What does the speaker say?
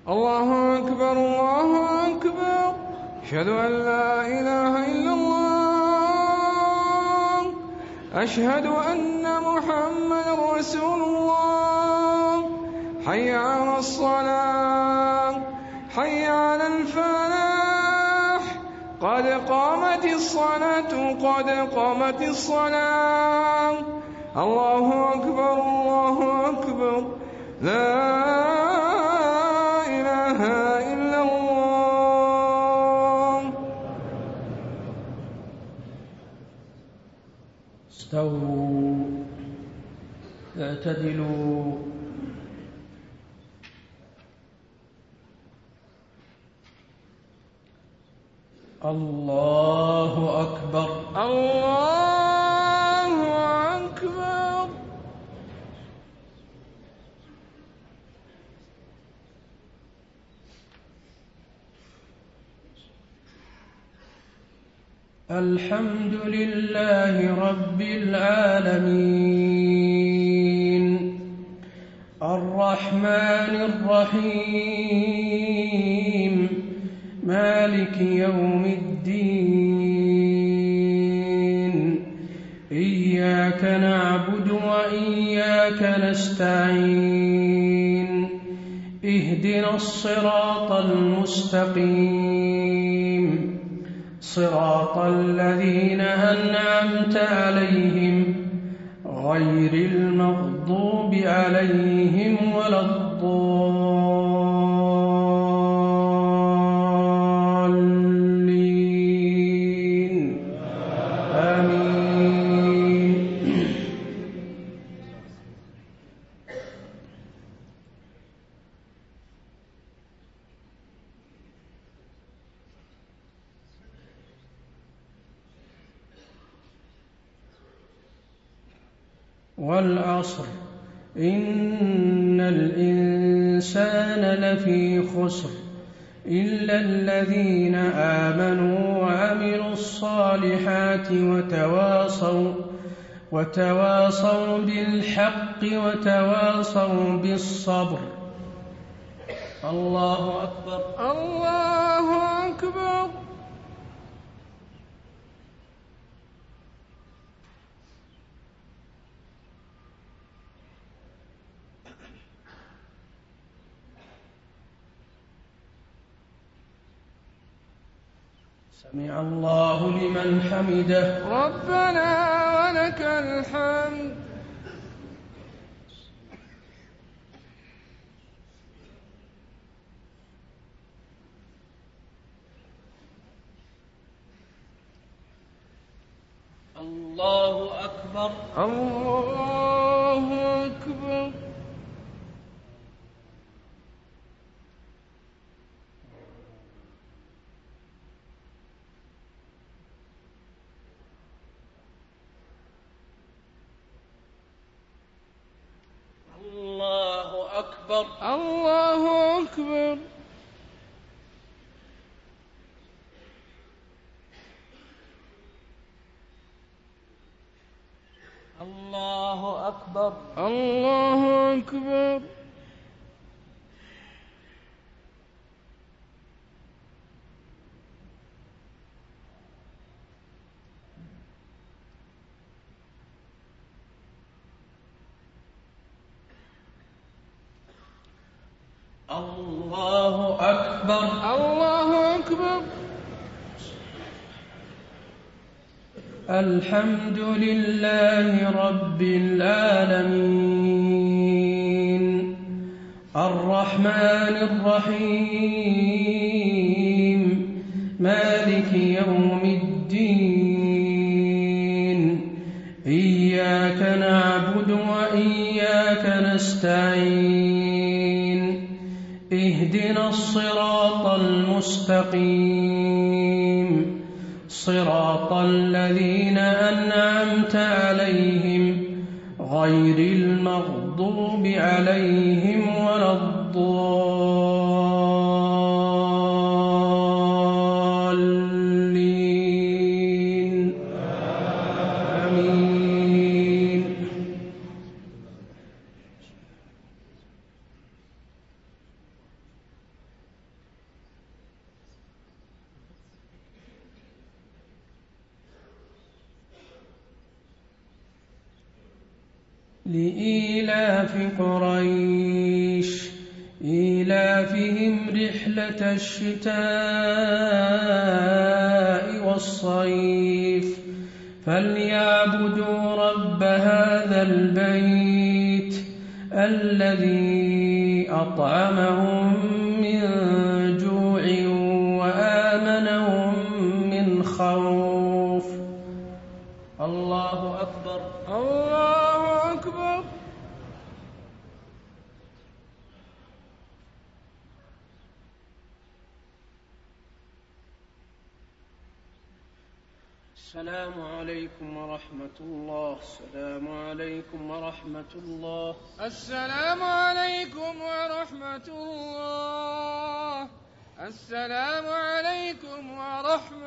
الله أكبر الله أكبر. أشهد أن لا إله إلا الله. أشهد أن محمدا رسول الله. حي على الصلاة حي على الفلاح. قد قامت الصلاة قد قامت الصلاة. الله أكبر الله أكبر. لا إله إلا الله. استووا اعتدلوا. الله أكبر الله أكبر. الحمد لله رب العالمين الرحمن الرحيم مالك يوم الدين. إياك نعبد وإياك نستعين. اهدنا الصراط المستقيم صراط الذين أنعمت عليهم غير المغضوب عليهم ولا الضالين. آمين. والعصر إن الإنسان لفي خسر إلا الذين آمنوا وعملوا الصالحات وتواصوا بالحق وتواصوا بالصبر. الله أكبر الله أكبر. سمع الله لمن حمده. ربنا ولك الحمد. الله أكبر الله أكبر. الله أكبر الله أكبر. الله أكبر الله أكبر. الله أكبر الله أكبر. الحمد لله رب العالمين الرحمن الرحيم مالك يوم الدين. إياك نعبد وإياك نستعين. اهدنا الصراط المستقيم صراط الذين أنعمت عليهم غير المغضوب عليهم ولا الضالين. آمين. لإيلاف قريش إيلافهم رحلة الشتاء والصيف فليعبدوا رب هذا البيت الذي أطعمهم من جوع وآمنهم من خوف. الله أكبر. الله أكبر. السلام عليكم ورحمة الله. السلام عليكم ورحمة الله. السلام عليكم ورحمة الله. السلام عليكم ورحمة